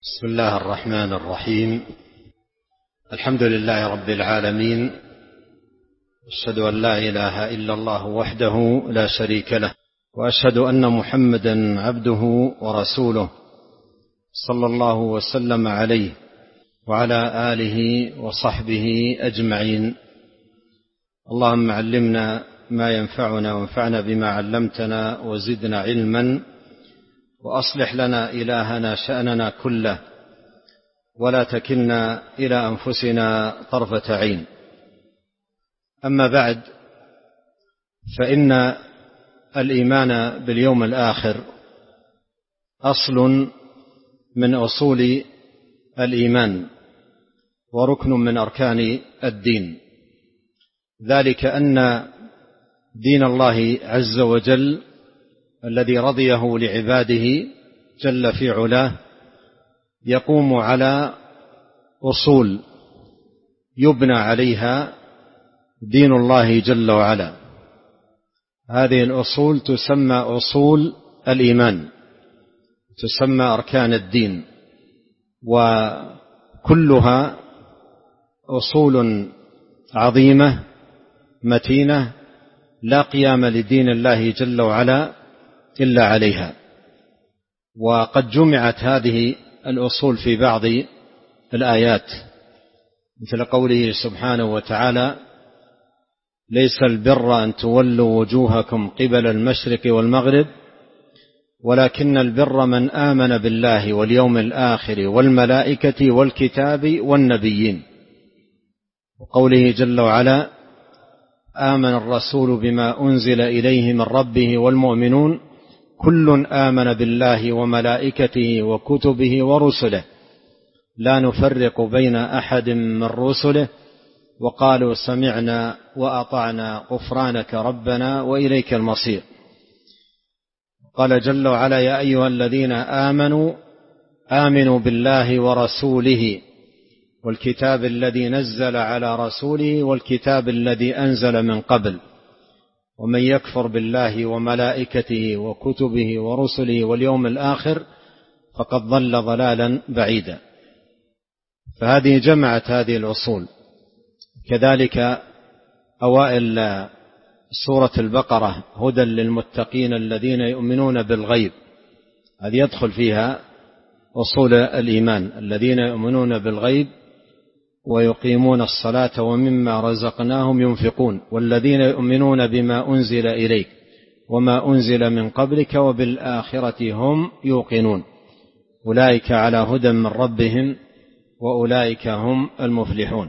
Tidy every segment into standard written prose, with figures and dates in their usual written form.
بسم الله الرحمن الرحيم. الحمد لله رب العالمين، أشهد أن لا إله إلا الله وحده لا شريك له، وأشهد أن محمدا عبده ورسوله صلى الله وسلم عليه وعلى آله وصحبه أجمعين. اللهم علمنا ما ينفعنا وانفعنا بما علمتنا وزدنا علما، وأصلح لنا إلهنا شأننا كله، ولا تكلنا إلى أنفسنا طرفة عين. أما بعد، فإن الإيمان باليوم الآخر أصل من أصول الإيمان وركن من أركان الدين، ذلك أن دين الله عز وجل الذي رضيه لعباده جل في علاه يقوم على أصول يبنى عليها دين الله جل وعلا. هذه الأصول تسمى أصول الإيمان، تسمى أركان الدين، وكلها أصول عظيمة متينة لا قيام لدين الله جل وعلا إلا عليها. وقد جمعت هذه الأصول في بعض الآيات، مثل قوله سبحانه وتعالى: ليس البر أن تولوا وجوهكم قبل المشرق والمغرب ولكن البر من آمن بالله واليوم الآخر والملائكة والكتاب والنبيين. وقوله جل وعلا: آمن الرسول بما أنزل إليه من ربه والمؤمنون كل آمن بالله وملائكته وكتبه ورسله لا نفرق بين أحد من رسله وقالوا سمعنا وأطعنا غفرانك ربنا وإليك المصير. قال جل وعلا: يا أيها الذين آمنوا آمنوا بالله ورسوله والكتاب الذي نزل على رسوله والكتاب الذي أنزل من قبل ومن يكفر بالله وملائكته وكتبه ورسله واليوم الآخر فقد ضل ضلالا بعيدا. فهذه جمعت هذه الأصول. كذلك أوائل سورة البقرة: هدى للمتقين الذين يؤمنون بالغيب، هذه يدخل فيها أصول الإيمان: الذين يؤمنون بالغيب ويقيمون الصلاة ومما رزقناهم ينفقون والذين يؤمنون بما أنزل إليك وما أنزل من قبلك وبالآخرة هم يوقنون أولئك على هدى من ربهم وأولئك هم المفلحون.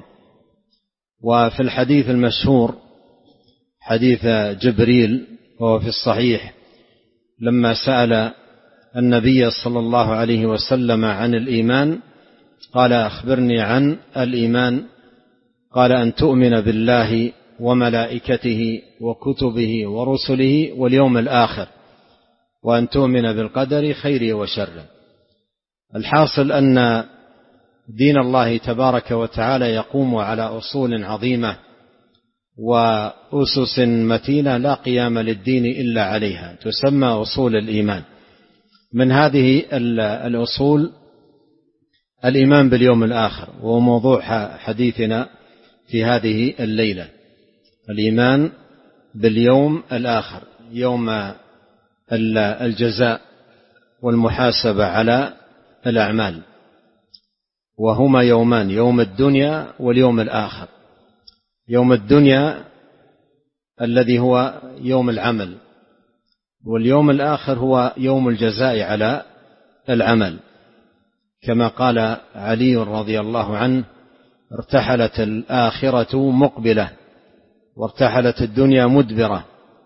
وفي الحديث المشهور حديث جبريل وهو في الصحيح لما سأل النبي صلى الله عليه وسلم عن الإيمان قال: أخبرني عن الإيمان. قال: أن تؤمن بالله وملائكته وكتبه ورسله واليوم الآخر وأن تؤمن بالقدر خيره وشره. الحاصل أن دين الله تبارك وتعالى يقوم على أصول عظيمة وأسس متينة لا قيام للدين إلا عليها، تسمى أصول الإيمان. من هذه الأصول الإيمان باليوم الآخر، وهو موضوع حديثنا في هذه الليلة: الإيمان باليوم الآخر، يوم الجزاء والمحاسبة على الأعمال، وهما يومان: يوم الدنيا واليوم الآخر. يوم الدنيا الذي هو يوم العمل، واليوم الآخر هو يوم الجزاء على العمل، كما قال علي رضي الله عنه: ارتحلت الآخرة مقبلة وارتحلت الدنيا مدبرة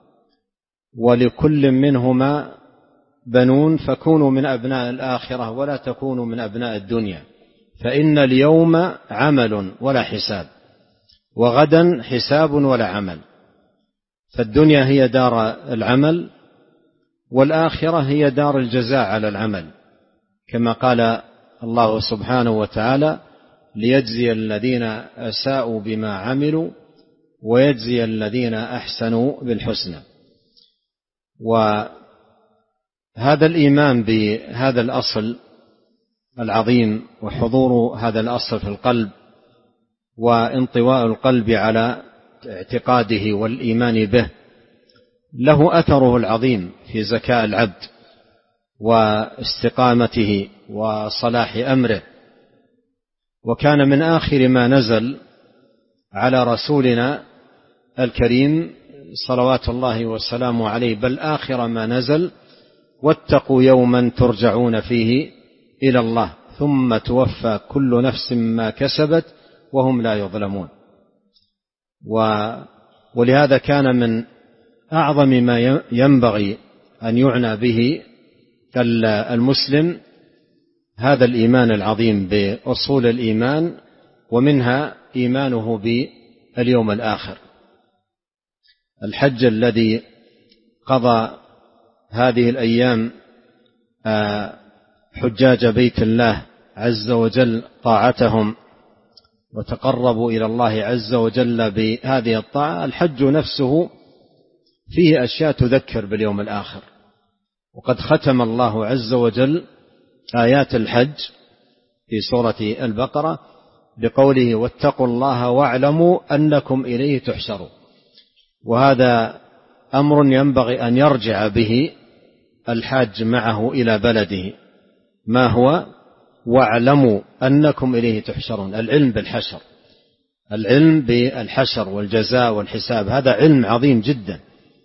ولكل منهما بنون فكونوا من أبناء الآخرة ولا تكونوا من أبناء الدنيا، فإن اليوم عمل ولا حساب وغدا حساب ولا عمل. فالدنيا هي دار العمل والآخرة هي دار الجزاء على العمل، كما قال الله سبحانه وتعالى: ليجزي الذين أساءوا بما عملوا ويجزي الذين أحسنوا بالحسنى. وهذا الإيمان بهذا الأصل العظيم وحضور هذا الأصل في القلب وانطواء القلب على اعتقاده والإيمان به له أثره العظيم في زكاء العبد واستقامته وصلاح أمره. وكان من آخر ما نزل على رسولنا الكريم صلوات الله والسلام عليه، بل آخر ما نزل: واتقوا يوما ترجعون فيه إلى الله ثم توفى كل نفس ما كسبت وهم لا يظلمون. ولهذا كان من أعظم ما ينبغي أن يعنى به المسلم هذا الإيمان العظيم بأصول الإيمان، ومنها إيمانه باليوم الآخر. الحج الذي قضى هذه الأيام حجاج بيت الله عز وجل طاعتهم وتقربوا إلى الله عز وجل بهذه الطاعة، الحج نفسه فيه أشياء تذكر باليوم الآخر. وقد ختم الله عز وجل آيات الحج في سورة البقرة بقوله: واتقوا الله واعلموا أنكم إليه تحشرون. وهذا أمر ينبغي أن يرجع به الحاج معه إلى بلده. ما هو؟ واعلموا أنكم إليه تحشرون، العلم بالحشر، العلم بالحشر والجزاء والحساب، هذا علم عظيم جدا.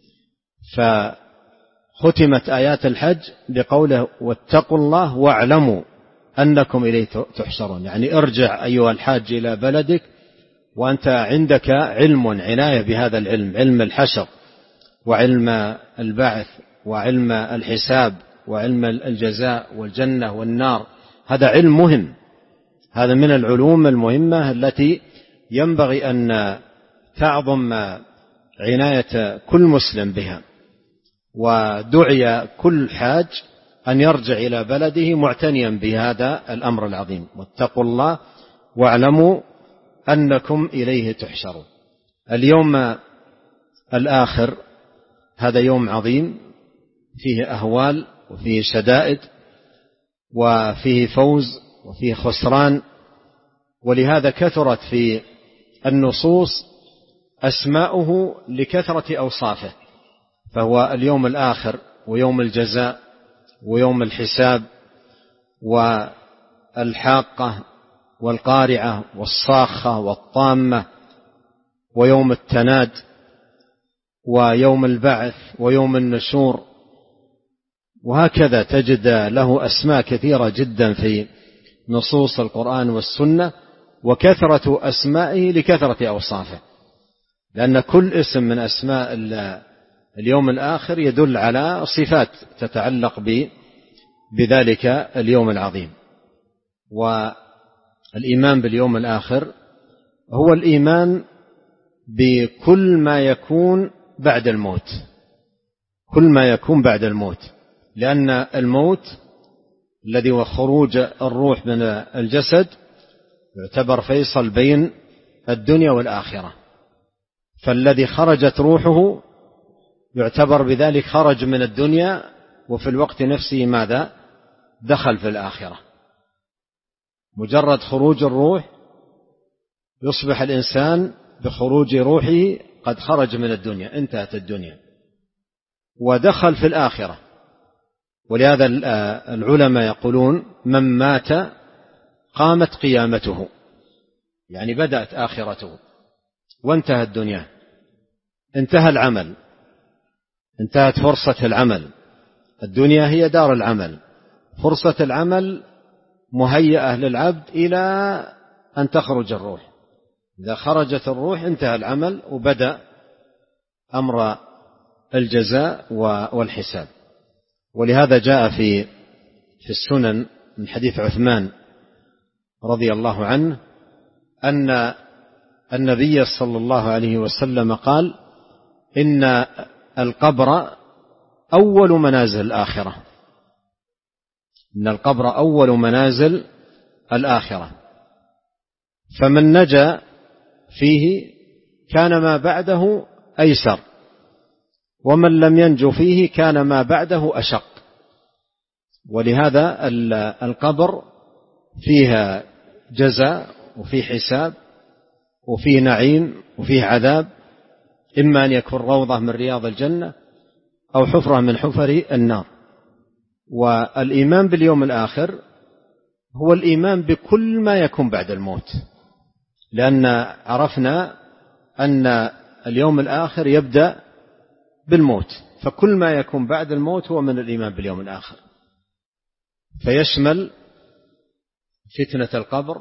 فختمت آيات الحج بقوله: واتقوا الله واعلموا أنكم إليه تحشرون، يعني ارجع أيها الحاج إلى بلدك وأنت عندك علم، عناية بهذا العلم، علم الحشر وعلم البعث وعلم الحساب وعلم الجزاء والجنة والنار. هذا علم مهم، هذا من العلوم المهمة التي ينبغي أن تعظم عناية كل مسلم بها. ودعي كل حاج أن يرجع إلى بلده معتنيا بهذا الأمر العظيم: واتقوا الله واعلموا أنكم إليه تحشرون. اليوم الآخر هذا يوم عظيم، فيه أهوال وفيه شدائد وفيه فوز وفيه خسران. ولهذا كثرت في النصوص أسماؤه لكثرة أوصافه، فهو اليوم الآخر ويوم الجزاء ويوم الحساب والحاقة والقارعة والصاخة والطامة ويوم التناد ويوم البعث ويوم النشور. وهكذا تجد له أسماء كثيرة جدا في نصوص القرآن والسنة، وكثرة أسمائه لكثرة أوصافه، لأن كل اسم من أسماء اليوم الآخر يدل على صفات تتعلق بذلك اليوم العظيم. والإيمان باليوم الآخر هو الإيمان بكل ما يكون بعد الموت، كل ما يكون بعد الموت، لأن الموت الذي هو خروج الروح من الجسد يعتبر فيصل بين الدنيا والآخرة، فالذي خرجت روحه يعتبر بذلك خرج من الدنيا، وفي الوقت نفسه ماذا؟ دخل في الآخرة. مجرد خروج الروح يصبح الإنسان بخروج روحه قد خرج من الدنيا، انتهت الدنيا ودخل في الآخرة. ولهذا العلماء يقولون: من مات قامت قيامته، يعني بدأت آخرته وانتهت الدنيا، انتهى العمل، انتهت فرصة العمل. الدنيا هي دار العمل، فرصة العمل مهيئة للعبد إلى أن تخرج الروح. إذا خرجت الروح انتهى العمل وبدأ أمر الجزاء والحساب. ولهذا جاء في السنن من حديث عثمان رضي الله عنه أن النبي صلى الله عليه وسلم قال: إن القبر أول منازل الآخرة، إن القبر أول منازل الآخرة، فمن نجا فيه كان ما بعده أيسر، ومن لم ينجو فيه كان ما بعده أشق. ولهذا القبر فيها جزاء وفيه حساب وفيه نعيم وفيه عذاب، إما أن يكون روضة من رياض الجنة أو حفرة من حفر النار. والإيمان باليوم الآخر هو الإيمان بكل ما يكون بعد الموت، لأن عرفنا أن اليوم الآخر يبدأ بالموت، فكل ما يكون بعد الموت هو من الإيمان باليوم الآخر، فيشمل فتنة القبر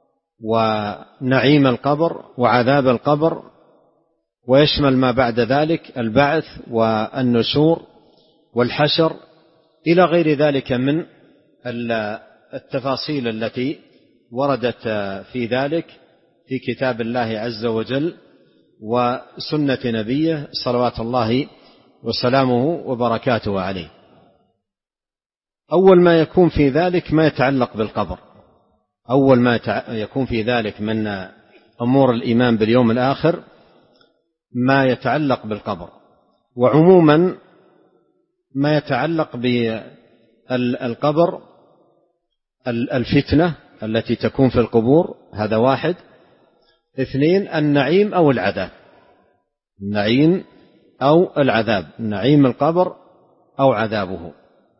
ونعيم القبر وعذاب القبر، ويشمل ما بعد ذلك البعث والنشور والحشر إلى غير ذلك من التفاصيل التي وردت في ذلك في كتاب الله عز وجل وسنة نبيه صلوات الله وسلامه وبركاته عليه. أول ما يكون في ذلك ما يتعلق بالقبر، أول ما يكون في ذلك من أمور الإيمان باليوم الآخر ما يتعلق بالقبر، وعموما ما يتعلق بالقبر الفتنة التي تكون في القبور، هذا واحد. اثنين، النعيم أو العذاب، النعيم أو العذاب، نعيم القبر أو عذابه.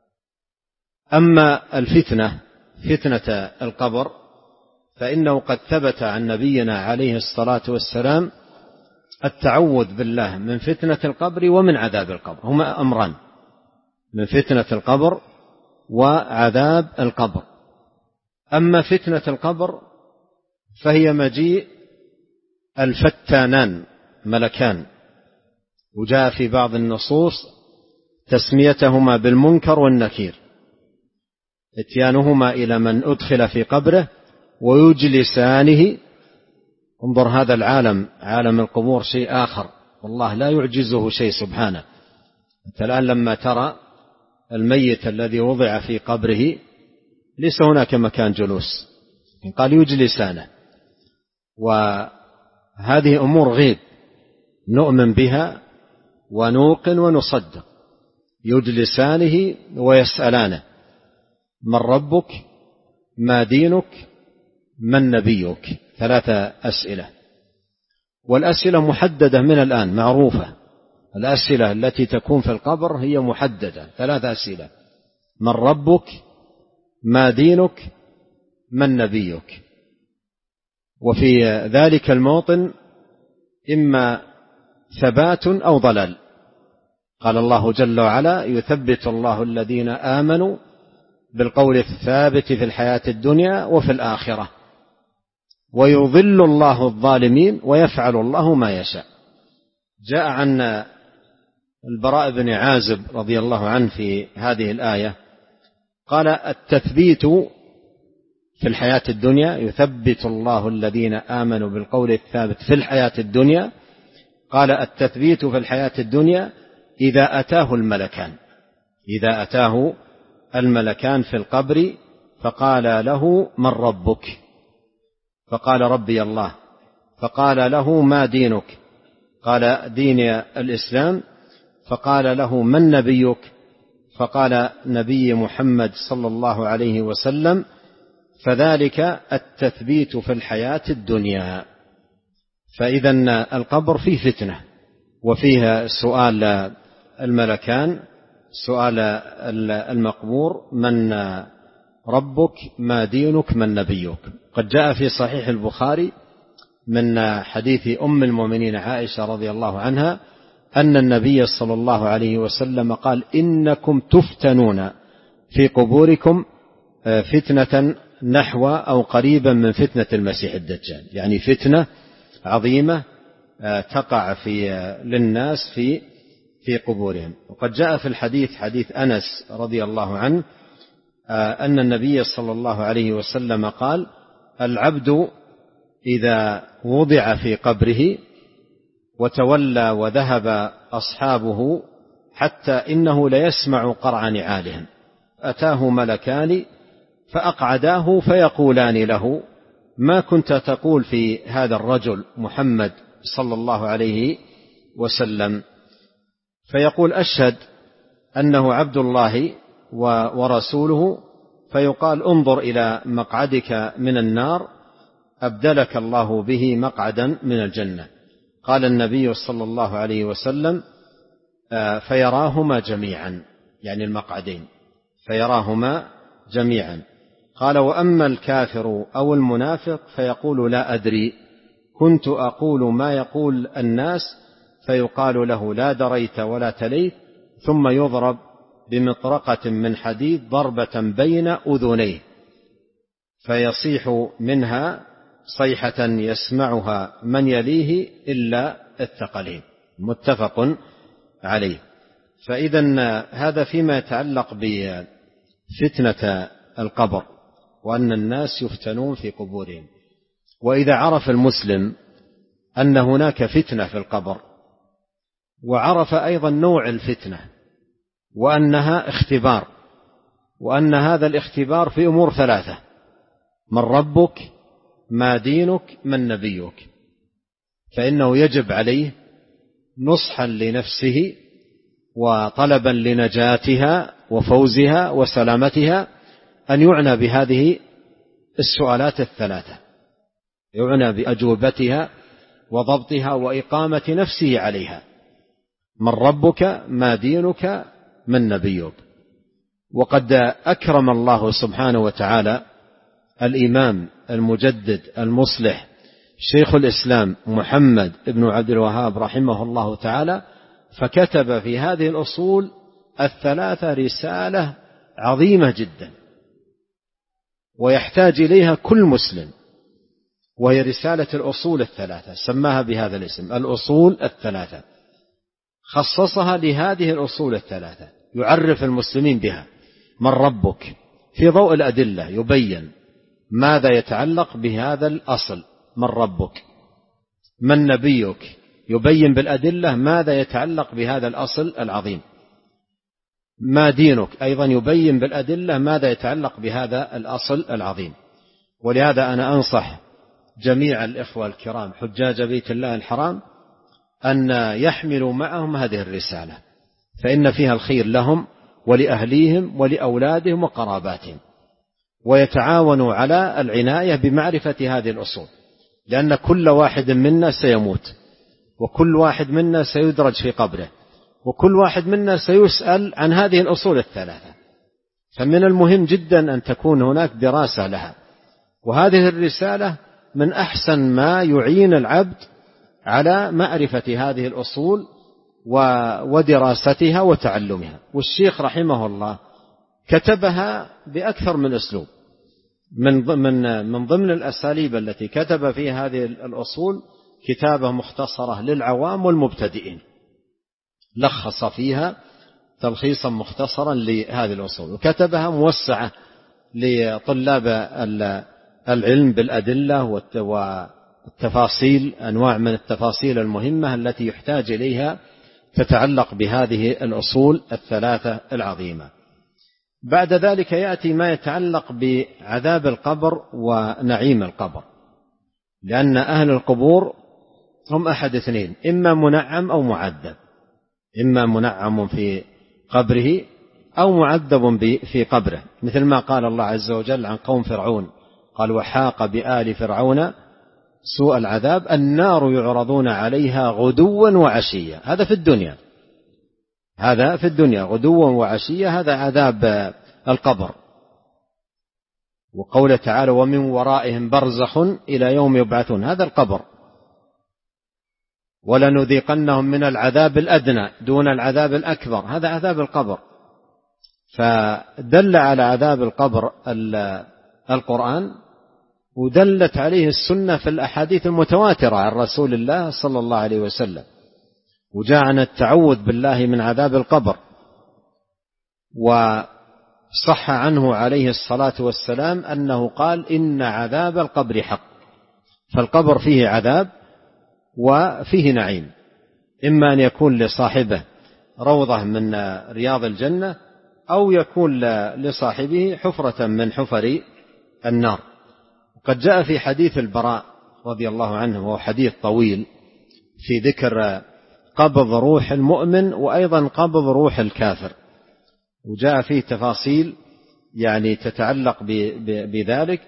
أما الفتنة، فتنة القبر، فإنه قد ثبت عن نبينا عليه الصلاة والسلام التعوذ بالله من فتنة القبر ومن عذاب القبر، هما أمران، من فتنة القبر وعذاب القبر. أما فتنة القبر فهي مجيء الفتانان ملكان، وجاء في بعض النصوص تسميتهما بالمنكر والنكير، اتيانهما إلى من أدخل في قبره ويجلسانه. انظر هذا العالم، عالم القبور شيء آخر، والله لا يعجزه شيء سبحانه. أنت الآن لما ترى الميت الذي وضع في قبره ليس هناك مكان جلوس، قال يجلسانه، وهذه أمور غيب نؤمن بها ونوقن ونصدق. يجلسانه ويسألانه: من ربك؟ ما دينك؟ من نبيك؟ 3 أسئلة، والأسئلة محددة من الآن معروفة، الأسئلة التي تكون في القبر هي محددة، 3 أسئلة: من ربك؟ ما دينك؟ من نبيك؟ وفي ذلك الموطن إما ثبات أو ضلال. قال الله جل وعلا: يثبت الله الذين آمنوا بالقول الثابت في الحياة الدنيا وفي الآخرة ويضل الله الظالمين ويفعل الله ما يشاء. جاء عن البراء بن عازب رضي الله عنه في هذه الآية قال: التثبيت في الحياة الدنيا، يثبت الله الذين آمنوا بالقول الثابت في الحياة الدنيا. قال: التثبيت في الحياة الدنيا إذا أتاه الملكان، إذا أتاه الملكان في القبر فقال له: من ربك؟ فقال: ربي الله. فقال له: ما دينك؟ قال: ديني الإسلام. فقال له: من نبيك؟ فقال: نبي محمد صلى الله عليه وسلم. فذلك التثبيت في الحياة الدنيا. فإذا القبر فيه فتنة وفيها سؤال الملكان، سؤال المقبور: من ربك؟ ما دينك؟ من نبيك؟ قد جاء في صحيح البخاري من حديث أم المؤمنين عائشة رضي الله عنها أن النبي صلى الله عليه وسلم قال: إنكم تفتنون في قبوركم فتنة نحو أو قريبا من فتنة المسيح الدجال، يعني فتنة عظيمة تقع للناس في قبورهم. وقد جاء في الحديث حديث أنس رضي الله عنه أن النبي صلى الله عليه وسلم قال: العبد إذا وضع في قبره وتولى وذهب أصحابه حتى إنه ليسمع قرع نعالهم، أتاه ملكان فأقعداه فيقولان له: ما كنت تقول في هذا الرجل محمد صلى الله عليه وسلم؟ فيقول: أشهد أنه عبد الله ورسوله. فيقال انظر إلى مقعدك من النار أبدلك الله به مقعدا من الجنة. قال النبي صلى الله عليه وسلم فيراهما جميعا، يعني المقعدين فيراهما جميعا. قال وأما الكافر أو المنافق فيقول لا أدري، كنت أقول ما يقول الناس، فيقال له لا دريت ولا تليت، ثم يضرب بمطرقة من حديد ضربة بين أذنيه فيصيح منها صيحة يسمعها من يليه إلا الثقلين. متفق عليه. فإذا هذا فيما يتعلق بفتنة القبر، وأن الناس يفتنون في قبورهم. وإذا عرف المسلم أن هناك فتنة في القبر، وعرف أيضا نوع الفتنة وأنها اختبار، وأن هذا الاختبار في أمور ثلاثة: من ربك، ما دينك، من نبيك، فإنه يجب عليه نصحا لنفسه وطلبا لنجاتها وفوزها وسلامتها أن يعنى بهذه السؤالات الثلاثة، يعنى بأجوبتها وضبطها وإقامة نفسه عليها: من ربك، ما دينك، من نبيك. وقد أكرم الله سبحانه وتعالى الإمام المجدد المصلح شيخ الإسلام محمد بن عبد الوهاب رحمه الله تعالى، فكتب في هذه الأصول الثلاثة رسالة عظيمة جدا ويحتاج إليها كل مسلم، وهي رسالة الأصول الثلاثة، سماها بهذا الاسم الأصول الثلاثة، خصصها لهذه الأصول الثلاثة، يعرف المسلمين بها. من ربك في ضوء الأدلة يبين ماذا يتعلق بهذا الأصل من ربك. من نبيك يبين بالأدلة ماذا يتعلق بهذا الأصل العظيم. ما دينك أيضا يبين بالأدلة ماذا يتعلق بهذا الأصل العظيم. ولهذا أنا أنصح جميع الإخوة الكرام حجاج بيت الله الحرام أن يحملوا معهم هذه الرسالة، فإن فيها الخير لهم ولأهليهم ولأولادهم وقراباتهم، ويتعاونوا على العناية بمعرفة هذه الأصول، لأن كل واحد منا سيموت، وكل واحد منا سيدرج في قبره، وكل واحد منا سيسأل عن هذه الأصول الثلاثة. فمن المهم جدا أن تكون هناك دراسة لها، وهذه الرسالة من أحسن ما يعين العبد على معرفة هذه الأصول ودراستها وتعلمها. والشيخ رحمه الله كتبها بأكثر من أسلوب. من ضمن الأساليب التي كتب فيها هذه الأصول كتابة مختصرة للعوام والمبتدئين، لخص فيها تلخيصا مختصرا لهذه الأصول، وكتبها موسعة لطلاب العلم بالأدلة والتفاصيل، أنواع من التفاصيل المهمة التي يحتاج إليها تتعلق بهذه الأصول الثلاثة العظيمة. بعد ذلك يأتي ما يتعلق بعذاب القبر ونعيم القبر، لأن أهل القبور هم أحد اثنين: إما منعم أو معذب، إما منعم في قبره أو معذب في قبره، مثل ما قال الله عز وجل عن قوم فرعون، قال وحاق بآل فرعون سوء العذاب النار يعرضون عليها غدوا وعشيا. هذا في الدنيا، هذا في الدنيا غدوا وعشيا، هذا عذاب القبر. وقوله تعالى ومن ورائهم برزخ إلى يوم يبعثون، هذا القبر. ولنذيقنهم من العذاب الأدنى دون العذاب الأكبر، هذا عذاب القبر. فدل على عذاب القبر القرآن، ودلت عليه السنة في الأحاديث المتواترة عن رسول الله صلى الله عليه وسلم، وجاء عن التعوذ بالله من عذاب القبر، وصح عنه عليه الصلاة والسلام أنه قال إن عذاب القبر حق. فالقبر فيه عذاب وفيه نعيم، إما أن يكون لصاحبه روضة من رياض الجنة، أو يكون لصاحبه حفرة من حفر النار. وقد جاء في حديث البراء رضي الله عنه، وهو حديث طويل في ذكر قبض روح المؤمن وأيضا قبض روح الكافر، وجاء فيه تفاصيل يعني تتعلق بذلك،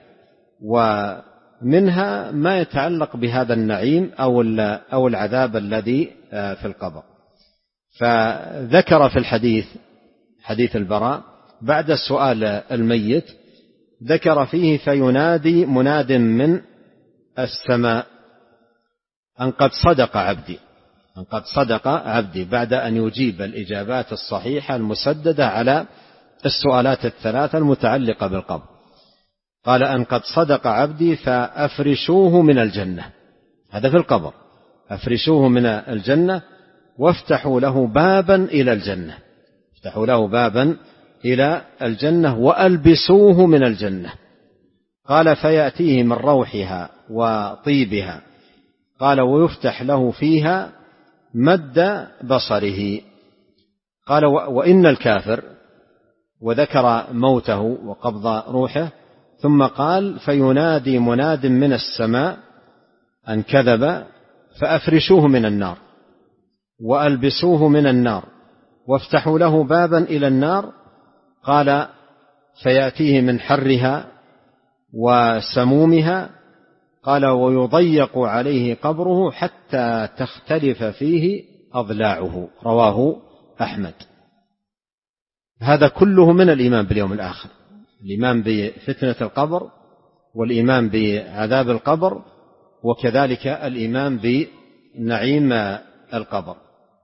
ومنها ما يتعلق بهذا النعيم أو العذاب الذي في القبر. فذكر في حديث البراء بعد سؤال الميت، ذكر فيه: فينادي مناد من السماء أن قد صدق عبدي، أن قد صدق عبدي، بعد أن يجيب الإجابات الصحيحة المسددة على السؤالات الثلاثة المتعلقة بالقبر. قال: أن قد صدق عبدي فأفرشوه من الجنة. هذا في القبر. أفرشوه من الجنة وافتحوا له بابا إلى الجنة، افتحوا له بابا إلى الجنة وألبسوه من الجنة. قال: فيأتيه من روحها وطيبها. قال: ويفتح له فيها مد بصره. قال: وإن الكافر، وذكر موته وقبض روحه، ثم قال: فينادي مناد من السماء أن كذب فأفرشوه من النار وألبسوه من النار وافتحوا له بابا إلى النار. قال: فيأتيه من حرها وسمومها. قال: ويضيق عليه قبره حتى تختلف فيه أضلاعه. رواه أحمد. هذا كله من الإيمان باليوم الآخر، الإيمان بفتنة القبر، والإيمان بعذاب القبر، وكذلك الإيمان بنعيم القبر.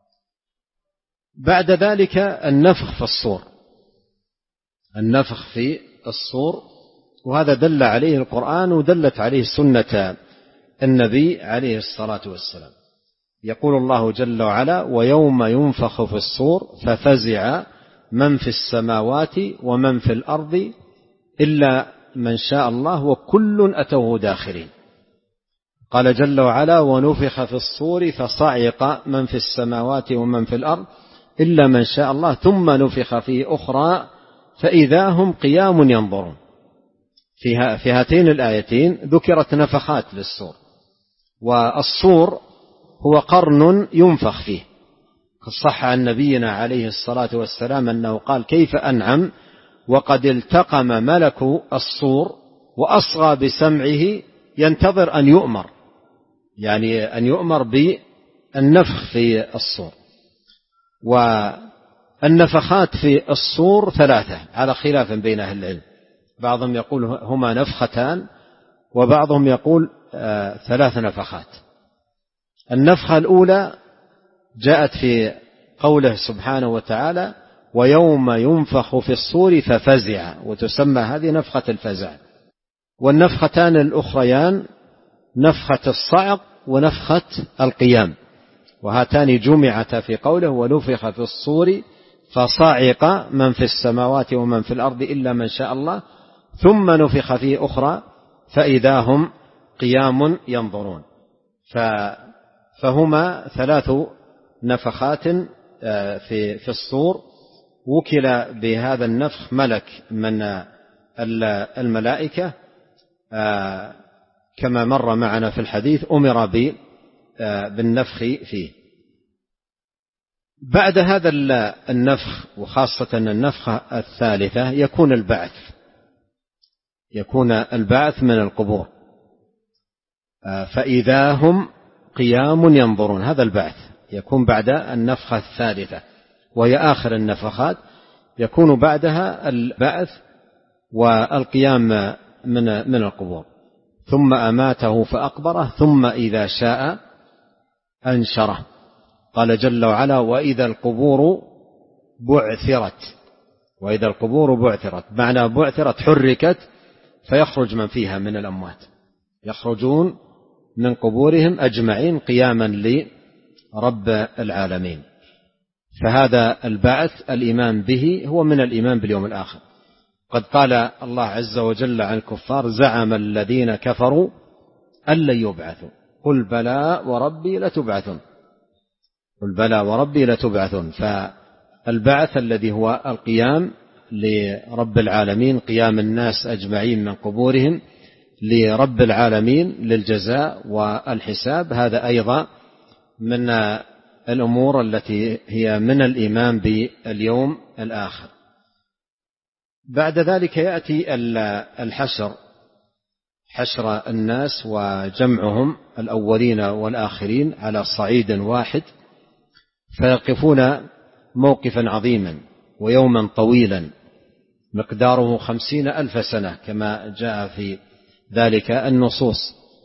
بعد ذلك النفخ في الصور، النفخ في الصور، وهذا دل عليه القرآن ودلت عليه سنة النبي عليه الصلاة والسلام. يقول الله جل وعلا: ويوم ينفخ في الصور ففزع من في السماوات ومن في الأرض إلا من شاء الله وكل أتوه داخرين. قال جل وعلا: ونفخ في الصور فصعق من في السماوات ومن في الأرض إلا من شاء الله ثم نفخ فيه أخرى فإذا هم قيام ينظرون. في هاتين الآيتين ذكرت نفخات للصور، والصور هو قرن ينفخ فيه. صح عن نبينا عليه الصلاة والسلام أنه قال: كيف أنعم وقد التقم ملك الصور وأصغى بسمعه ينتظر أن يؤمر، يعني أن يؤمر بالنفخ في الصور. والنفخات في الصور ثلاثة على خلاف بين أهل العلم، بعضهم يقول هما نفختان، وبعضهم يقول 3 نفخات. النفخة الأولى جاءت في قوله سبحانه وتعالى: ويوم ينفخ في الصور ففزع، وتسمى هذه نفخة الفزع. والنفختان الأخريان نفخة الصعق ونفخة القيام، وهاتان جمعتا في قوله: ونفخ في الصور فصعق من في السماوات ومن في الأرض إلا من شاء الله ثم نفخ فيه أخرى فإذا هم قيام ينظرون. فهما 3 نفخات في الصور. وكل بهذا النفخ ملك من الملائكة كما مر معنا في الحديث، أمر بالنفخ فيه. بعد هذا النفخ، وخاصة النفخة الثالثة، يكون البعث من القبور. فإذا هم قيام ينظرون، هذا البعث يكون بعد النفخة الثالثة، وهي آخر النفخات، يكون بعدها البعث والقيام من القبور. ثم أماته فأقبره ثم إذا شاء أنشره. قال جل وعلا: وإذا القبور بعثرت. وإذا القبور بعثرت، معنى بعثرت حركت، فيخرج من فيها من الأموات، يخرجون من قبورهم أجمعين قياما لرب العالمين. فهذا البعث الإيمان به هو من الإيمان باليوم الآخر. قد قال الله عز وجل عن الكفار: زعم الذين كفروا أن لن يبعثوا قل بلى وربي لتبعثن. قل بلى وربي لتبعثن. فالبعث الذي هو القيام لرب العالمين، قيام الناس أجمعين من قبورهم لرب العالمين للجزاء والحساب، هذا أيضا من الأمور التي هي من الإيمان باليوم الآخر. بعد ذلك يأتي الحشر، حشر الناس وجمعهم الأولين والآخرين على صعيد واحد، فيقفون موقفا عظيما ويوما طويلا مقداره 50,000 سنة كما جاء في ذلك النصوص.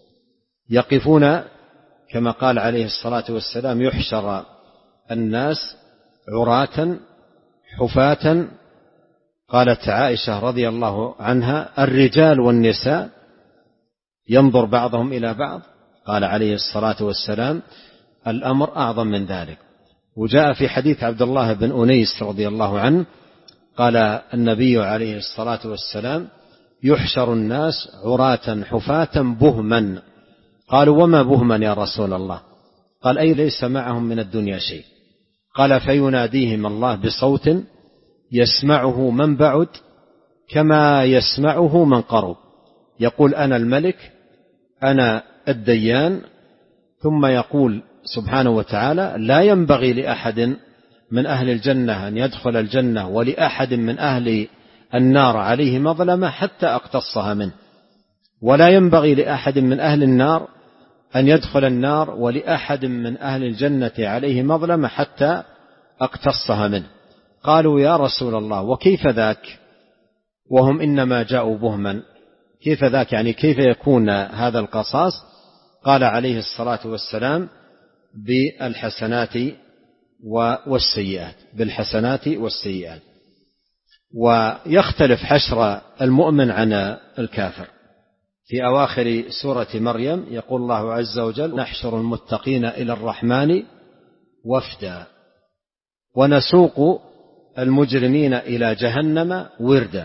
يقفون كما قال عليه الصلاة والسلام: يحشر الناس عراة حفاة. قالت عائشة رضي الله عنها: الرجال والنساء ينظر بعضهم إلى بعض. قال عليه الصلاة والسلام: الأمر أعظم من ذلك. وجاء في حديث عبد الله بن أنيس رضي الله عنه قال النبي عليه الصلاة والسلام: يحشر الناس عراة حفاة بهما. قالوا: وما بهما يا رسول الله؟ قال: أي ليس معهم من الدنيا شيء. قال: فيناديهم الله بصوت يسمعه من بعد كما يسمعه من قرب، يقول: أنا الملك أنا الديان. ثم يقول سبحانه وتعالى: لا ينبغي لأحد من أهل الجنة أن يدخل الجنة ولأحد من أهل النار عليه مظلمة حتى أقتصها منه، ولا ينبغي لأحد من أهل النار أن يدخل النار ولأحد من أهل الجنة عليه مظلمة حتى أقتصها منه. قالوا: يا رسول الله وكيف ذاك وهم إنما جاءوا بهما؟ كيف ذاك يعني كيف يكون هذا القصاص؟ قال عليه الصلاة والسلام: بالحسنات والسيئات، بالحسنات والسيئات. ويختلف حشر المؤمن عن الكافر. في أواخر سورة مريم يقول الله عز وجل: نحشر المتقين إلى الرحمن وفدا ونسوق المجرمين إلى جهنم وردا.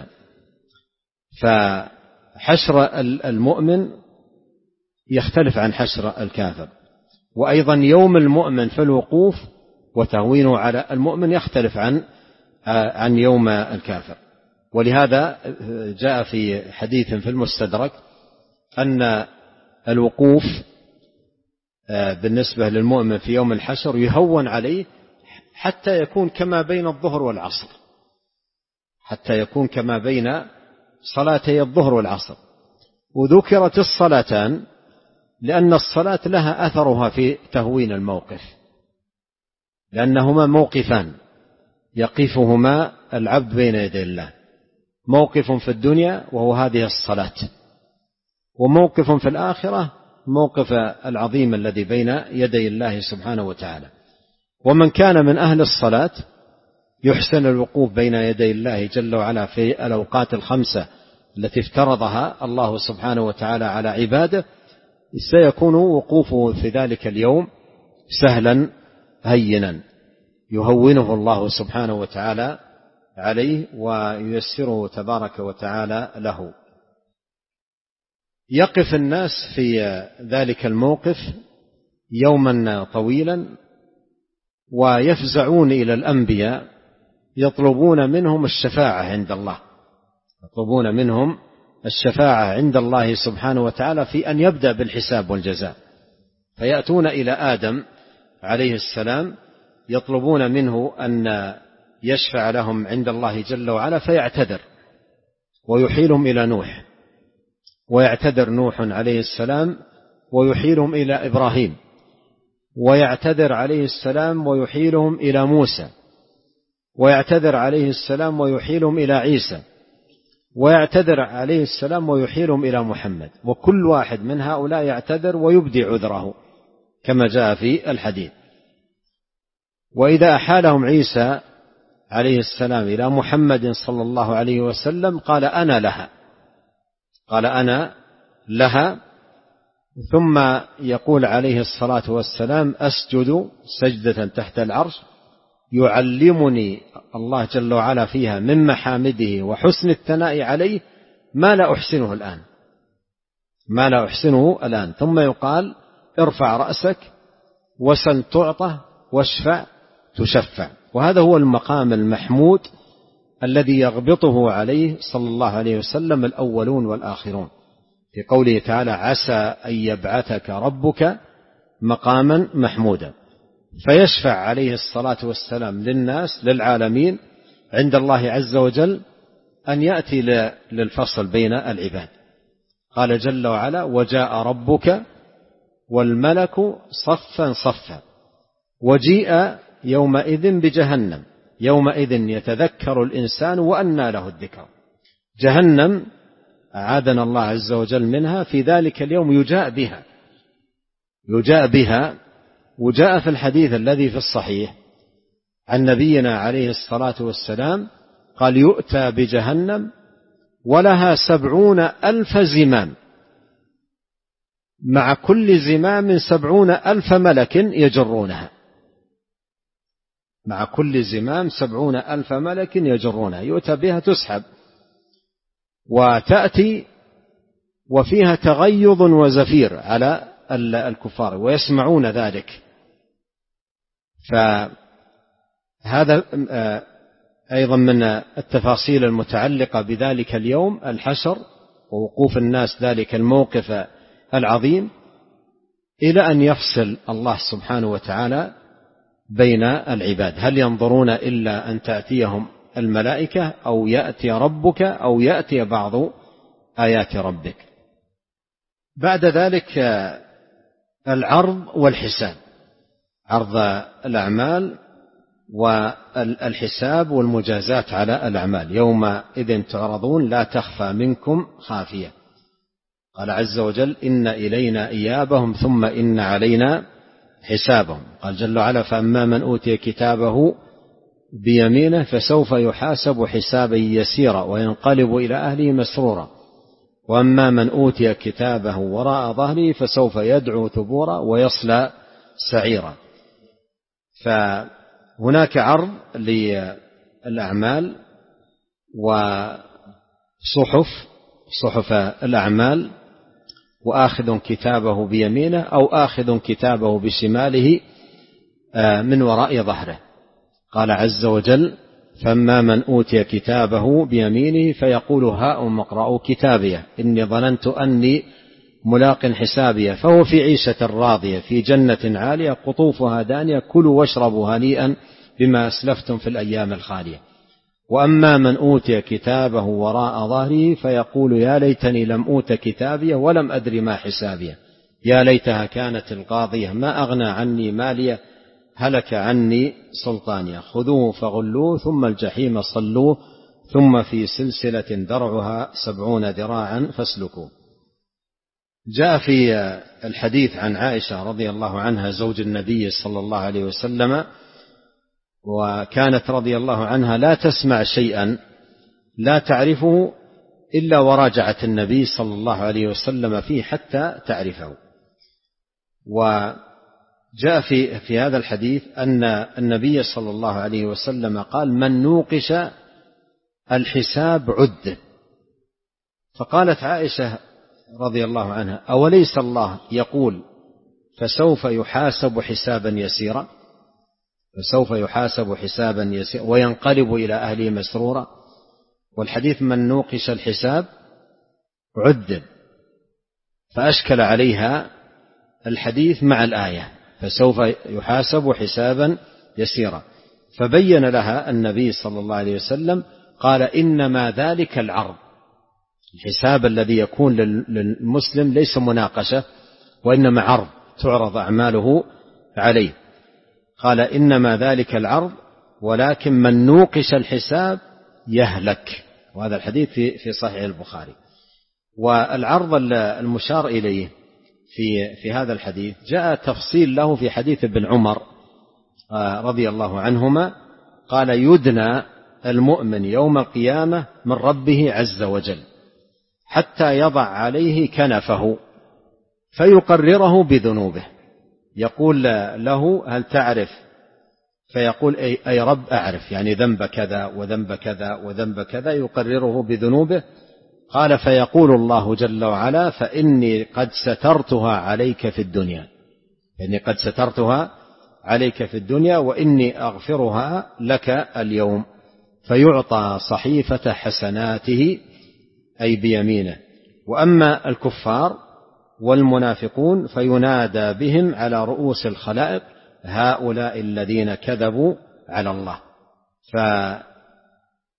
فحشر المؤمن يختلف عن حشر الكافر. وأيضا يوم المؤمن في الوقوف وتهوينه على المؤمن يختلف عن يوم الكافر. ولهذا جاء في حديث في المستدرك أن الوقوف بالنسبة للمؤمن في يوم الحشر يهون عليه حتى يكون كما بين الظهر والعصر، حتى يكون كما بين صلاتي الظهر والعصر. وذكرت الصلاتان لأن الصلاة لها أثرها في تهوين الموقف، لأنهما موقفان يقفهما العبد بين يدي الله: موقف في الدنيا وهو هذه الصلاة، وموقف في الآخرة موقف العظيم الذي بين يدي الله سبحانه وتعالى. ومن كان من أهل الصلاة يحسن الوقوف بين يدي الله جل وعلا في الأوقات الخمسة التي افترضها الله سبحانه وتعالى على عباده، سيكون وقوفه في ذلك اليوم سهلا هينا يهونه الله سبحانه وتعالى عليه وييسره تبارك وتعالى له. يقف الناس في ذلك الموقف يوما طويلا ويفزعون إلى الأنبياء يطلبون منهم الشفاعة عند الله، يطلبون منهم الشفاعة عند الله سبحانه وتعالى في أن يبدأ بالحساب والجزاء. فيأتون إلى آدم عليه السلام يطلبون منه أن يشفع لهم عند الله جل وعلا، فيعتذر ويحيلهم إلى نوح، ويعتذر نوح عليه السلام ويحيلهم إلى إبراهيم، ويعتذر عليه السلام ويحيلهم إلى موسى، ويعتذر عليه السلام ويحيلهم إلى عيسى، ويعتذر عليه السلام ويحيلهم إلى محمد. وكل واحد من هؤلاء يعتذر ويبدي عذره كما جاء في الحديث. وإذا أحالهم عيسى عليه السلام إلى محمد صلى الله عليه وسلم قال: أنا لها، قال: أنا لها. ثم يقول عليه الصلاة والسلام: أسجد سجدة تحت العرش يعلمني الله جل وعلا فيها من محامده وحسن الثناء عليه ما لا أحسنه الآن، ما لا أحسنه الآن. ثم يقال: ارفع رأسك وسل تعطى واشفع تشفع. وهذا هو المقام المحمود الذي يغبطه عليه صلى الله عليه وسلم الأولون والآخرون، في قوله تعالى: عسى أن يبعثك ربك مقاما محمودا. فيشفع عليه الصلاة والسلام للناس للعالمين عند الله عز وجل أن يأتي للفصل بين العباد. قال جل وعلا: وجاء ربك والملك صفا صفا وجيء يومئذ بجهنم يومئذ يتذكر الإنسان وأنى له الذكر. جهنم أعاذنا الله عز وجل منها، في ذلك اليوم يجاء بها. وجاء في الحديث الذي في الصحيح عن نبينا عليه الصلاة والسلام قال: يؤتى بجهنم ولها 70,000 زمام، مع كل زمام 70,000 ملك يجرونها، مع كل زمام 70,000 ملك يجرونها. يؤتى بها تسحب وتأتي وفيها تغيظ وزفير على الكفار ويسمعون ذلك. فهذا أيضا من التفاصيل المتعلقة بذلك اليوم، الحشر ووقوف الناس ذلك الموقف العظيم، إلى أن يفصل الله سبحانه وتعالى بين العباد. هل ينظرون إلا أن تأتيهم الملائكة أو يأتي ربك أو يأتي بعض آيات ربك. بعد ذلك العرض والحساب، عرض الأعمال والحساب والمجازات على الأعمال. يومئذ تعرضون لا تخفى منكم خافية. قال عز وجل: إن إلينا إيابهم ثم إن علينا حسابهم. قال جل وعلا: فأما من أوتي كتابه بيمينه فسوف يحاسب حسابا يسيرا وينقلب إلى أهله مسرورا، وأما من أوتي كتابه وراء ظهره فسوف يدعو ثبورا ويصلى سعيرا. فهناك عرض للأعمال وصحف الأعمال، وآخذ كتابه بيمينه أو آخذ كتابه بشماله من وراء ظهره. قال عز وجل: فأما من أوتي كتابه بيمينه فيقول هاؤم اقرءوا كتابيه إني ظننت أني ملاق حسابيه فهو في عيشة راضية في جنة عالية قطوفها دانية كلوا واشربوا هنيئا بما أسلفتم في الأيام الخالية. وأما من أوتي كتابه وراء ظهره فيقول يا ليتني لم أوت كتابيه ولم أدر ما حسابيه يا ليتها كانت القاضية ما أغنى عني ماليه هلك عني سلطانيه خذوه فغلوه ثم الجحيم صلوه ثم في سلسلة درعها 70 ذراعا فاسلكوه. جاء في الحديث عن عائشة رضي الله عنها زوج النبي صلى الله عليه وسلم، وكانت رضي الله عنها لا تسمع شيئا لا تعرفه إلا وراجعت النبي صلى الله عليه وسلم فيه حتى تعرفه. وجاء في هذا الحديث أن النبي صلى الله عليه وسلم قال من نوقش الحساب عذب. فقالت عائشة رضي الله عنها أوليس الله يقول فسوف يحاسب حسابا يسيرا فسوف يحاسب حسابا يسيرا وينقلب إلى أهله مسرورا، والحديث من نوقش الحساب عذب. فأشكل عليها الحديث مع الآية فسوف يحاسب حسابا يسيرا، فبين لها النبي صلى الله عليه وسلم قال إنما ذلك العرض، الحساب الذي يكون للمسلم ليس مناقشة وإنما عرض تعرض أعماله عليه. قال إنما ذلك العرض ولكن من نوقش الحساب يهلك، وهذا الحديث في صحيح البخاري. والعرض المشار إليه في هذا الحديث جاء تفصيل له في حديث ابن عمر رضي الله عنهما قال يدنى المؤمن يوم القيامة من ربه عز وجل حتى يضع عليه كنفه فيقرره بذنوبه، يقول له هل تعرف؟ فيقول أي رب أعرف، يعني ذنب كذا وذنب كذا وذنب كذا، يقرره بذنوبه. قال فيقول الله جل وعلا فإني قد سترتها عليك في الدنيا، إني قد سترتها عليك في الدنيا وإني أغفرها لك اليوم، فيعطى صحيفة حسناته أي بيمينه. وأما الكفار والمنافقون فينادى بهم على رؤوس الخلائق هؤلاء الذين كذبوا على الله.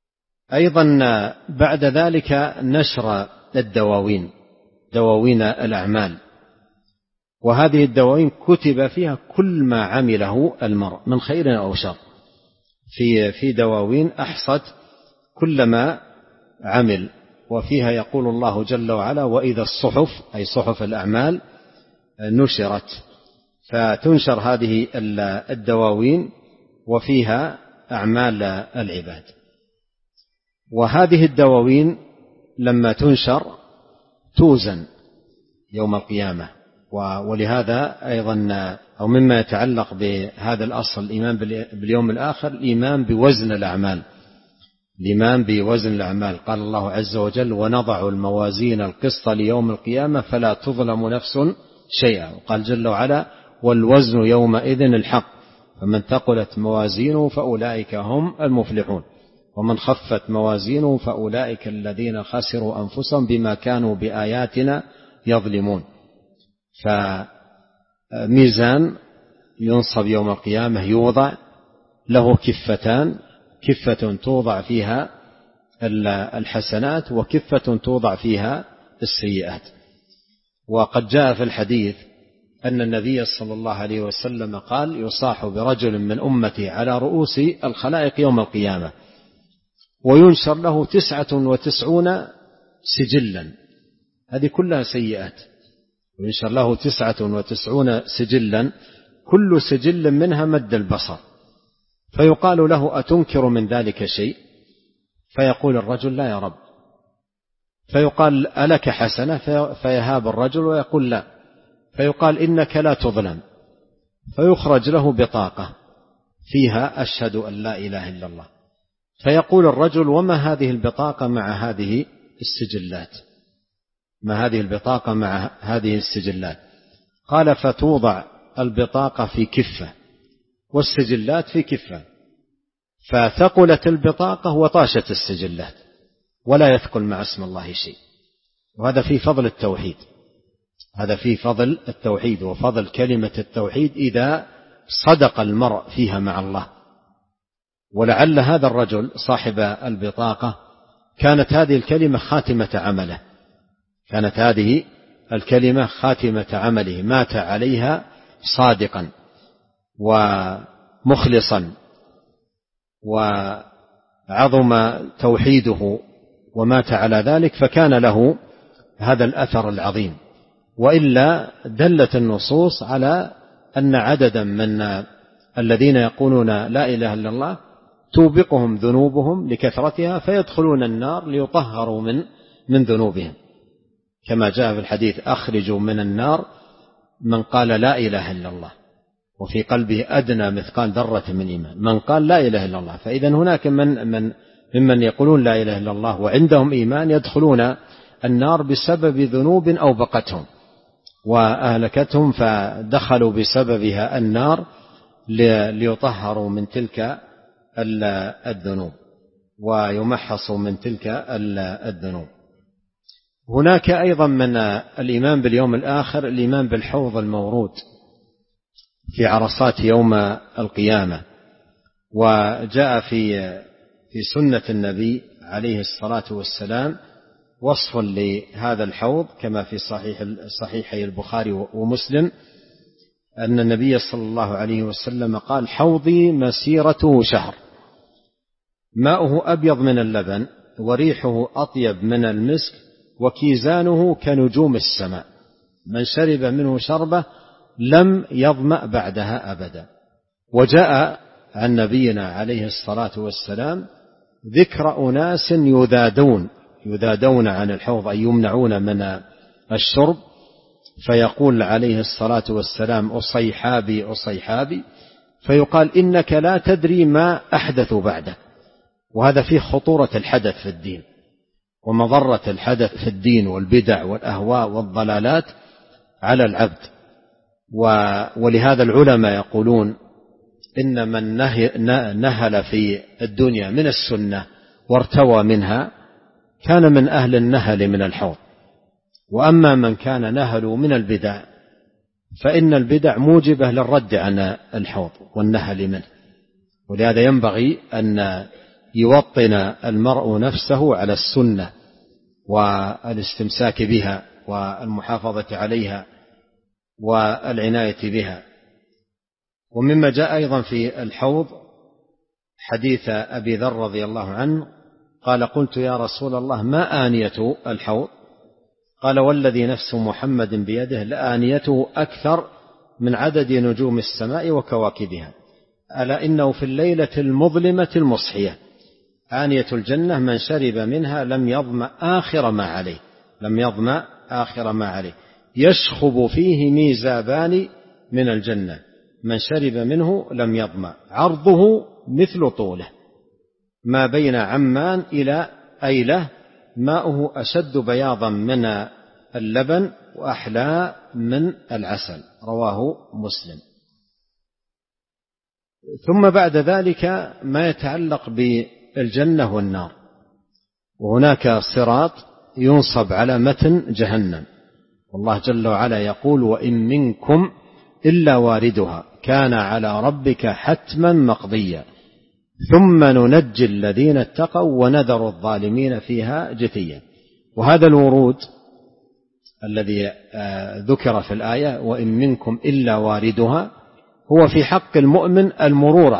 أيضا بعد ذلك نشر دواوين الأعمال، وهذه الدواوين كتب فيها كل ما عمله المرء من خير أو شر، في دواوين أحصت كل ما عمل، وفيها يقول الله جل وعلا: وإذا الصحف أي صحف الأعمال نشرت، فتنشر هذه الدواوين وفيها أعمال العباد. وهذه الدواوين لما تنشر توزن يوم القيامة. ولهذا أيضا أو مما يتعلق بهذا الأصل الإيمان باليوم الآخر الإيمان بوزن الأعمال، الإيمان بوزن الأعمال. قال الله عز وجل: ونضع الموازين القسط ليوم القيامة فلا تظلم نفس شيئا. وقال جل وعلا: والوزن يومئذ الحق فمن ثقلت موازينه فأولئك هم المفلحون ومن خفت موازينه فأولئك الذين خسروا أنفسهم بما كانوا بآياتنا يظلمون. فميزان ينصب يوم القيامة يوضع له كفتان، كفة توضع فيها الحسنات وكفة توضع فيها السيئات. وقد جاء في الحديث أن النبي صلى الله عليه وسلم قال: يصاح برجل من أمتي على رؤوس الخلائق يوم القيامة وينشر له 99 سجلا، هذه كلها سيئات، وينشر له 99 سجلا كل سجل منها مد البصر، فيقال له: أتنكر من ذلك شيء؟ فيقول الرجل: لا يا رب. فيقال: ألك حسنة؟ فيهاب الرجل ويقول: لا. فيقال: إنك لا تظلم. فيخرج له بطاقة فيها: أشهد أن لا إله إلا الله. فيقول الرجل: وما هذه البطاقة مع هذه السجلات؟ ما هذه البطاقة مع هذه السجلات؟ قال: فتوضع البطاقة في كفة والسجلات في كفة، فثقلت البطاقة وطاشت السجلات ولا يثقل مع اسم الله شيء. وهذا في فضل التوحيد، هذا في فضل التوحيد وفضل كلمة التوحيد إذا صدق المرء فيها مع الله. ولعل هذا الرجل صاحب البطاقة كانت هذه الكلمة خاتمة عمله، كانت هذه الكلمة خاتمة عمله، مات عليها صادقا ومخلصا وعظم توحيده ومات على ذلك، فكان له هذا الأثر العظيم. وإلا دلت النصوص على أن عددا من الذين يقولون لا إله إلا الله توبقهم ذنوبهم لكثرتها فيدخلون النار ليطهروا من ذنوبهم، كما جاء في الحديث: أخرجوا من النار من قال لا إله إلا الله وفي قلبه أدنى مثقال ذرة من إيمان، من قال لا إله إلا الله. فإذا هناك ممن يقولون لا إله إلا الله وعندهم إيمان يدخلون النار بسبب ذنوب أوبقتهم وأهلكتهم، فدخلوا بسببها النار ليطهروا من تلك الذنوب ويمحصوا من تلك الذنوب. هناك أيضا من الإيمان باليوم الآخر الإيمان بالحوض المورود في عرصات يوم القيامة. وجاء في سنة النبي عليه الصلاة والسلام وصف لهذا الحوض كما في صحيحي البخاري ومسلم، أن النبي صلى الله عليه وسلم قال: حوضي مسيرته شهر، ماؤه أبيض من اللبن وريحه أطيب من المسك وكيزانه كنجوم السماء، من شرب منه شربة لم يظمأ بعدها أبدا. وجاء عن نبينا عليه الصلاة والسلام ذكر أناس يذادون عن الحوض أي يمنعون من الشرب، فيقول عليه الصلاة والسلام: أصيحابي أصيحابي، فيقال: إنك لا تدري ما أحدث بعدك. وهذا فيه خطورة الحدث في الدين ومضرة الحدث في الدين والبدع والأهواء والضلالات على العبد. ولهذا العلماء يقولون إن من نهل في الدنيا من السنة وارتوى منها كان من أهل النهل من الحوض، وأما من كان نهل من البدع فإن البدع موجبة للرد عن الحوض والنهل منه. ولهذا ينبغي أن يوطن المرء نفسه على السنة والاستمساك بها والمحافظة عليها والعناية بها. ومما جاء أيضا في الحوض حديث أبي ذر رضي الله عنه قال: قلت يا رسول الله ما آنية الحوض؟ قال: والذي نفس محمد بيده لآنيته أكثر من عدد نجوم السماء وكواكبها، ألا إنه في الليلة المظلمة المصحية آنية الجنة من شرب منها لم يظمأ آخر ما عليه يشخب فيه ميزابان من الجنة من شرب منه لم يظمأ عرضه مثل طوله ما بين عمان إلى أيلة ماؤه أشد بياضا من اللبن وأحلى من العسل. رواه مسلم. ثم بعد ذلك ما يتعلق بالجنة والنار. وهناك صراط ينصب على متن جهنم، والله جل وعلا يقول: وإن منكم إلا واردها كان على ربك حتما مقضيا ثم ننجي الذين اتقوا ونذر الظالمين فيها جثيا. وهذا الورود الذي ذكر في الآية وإن منكم إلا واردها هو في حق المؤمن المرور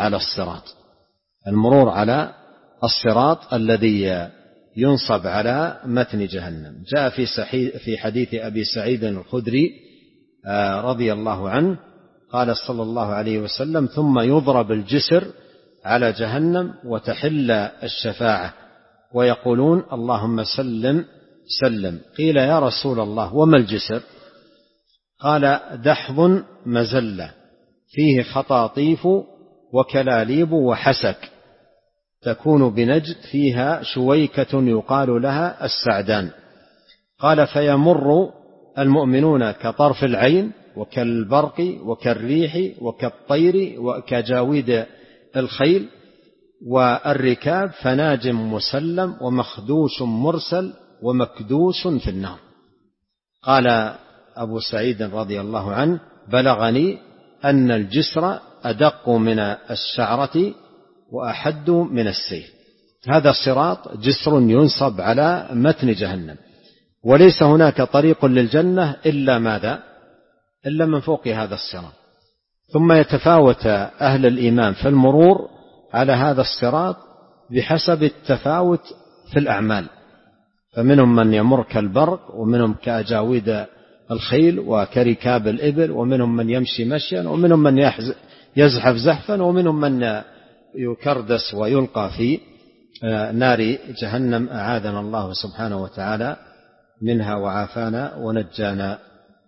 على الصراط الذي ينصب على متن جهنم. جاء في حديث أبي سعيد الخدري رضي الله عنه قال صلى الله عليه وسلم: ثم يضرب الجسر على جهنم وتحل الشفاعة ويقولون: اللهم سلم سلم. قيل: يا رسول الله وما الجسر؟ قال: دحض مزلة فيه خطاطيف وكلاليب وحسك تكون بنجد فيها شويكة يقال لها السعدان. قال: فيمر المؤمنون كطرف العين وكالبرق وكالريح وكالطير وكجاويد الخيل والركاب فناجم مسلم ومخدوش مرسل ومكدوس في النار. قال أبو سعيد رضي الله عنه: بلغني أن الجسر أدق من الشعرة وأحد من السيف. هذا الصراط جسر ينصب على متن جهنم، وليس هناك طريق للجنة إلا ماذا؟ إلا من فوق هذا الصراط. ثم يتفاوت أهل الإيمان في المرور على هذا الصراط بحسب التفاوت في الأعمال، فمنهم من يمر كالبرق ومنهم كأجاويد الخيل وكركاب الإبل ومنهم من يمشي مشيا ومنهم من يزحف زحفا ومنهم من يكردس ويلقى في نار جهنم، أعاذنا الله سبحانه وتعالى منها وعافانا ونجانا.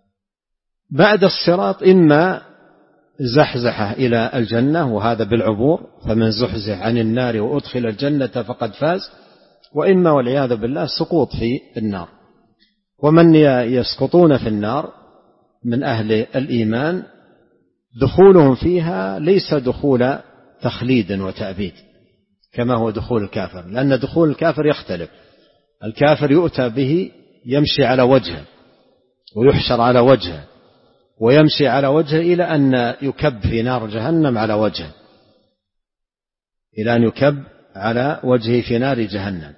بعد الصراط إما زحزحة إلى الجنة وهذا بالعبور، فمن زحزح عن النار وأدخل الجنة فقد فاز، وإما والعياذ بالله سقوط في النار. ومن يسقطون في النار من أهل الإيمان دخولهم فيها ليس دخول تخليد وتأبيد كما هو دخول الكافر، لأن دخول الكافر يختلف. الكافر يؤتى به يمشي على وجهه ويحشر على وجهه ويمشي على وجهه إلى أن يكب في نار جهنم على وجهه، إلى أن يكب على وجهه في نار جهنم.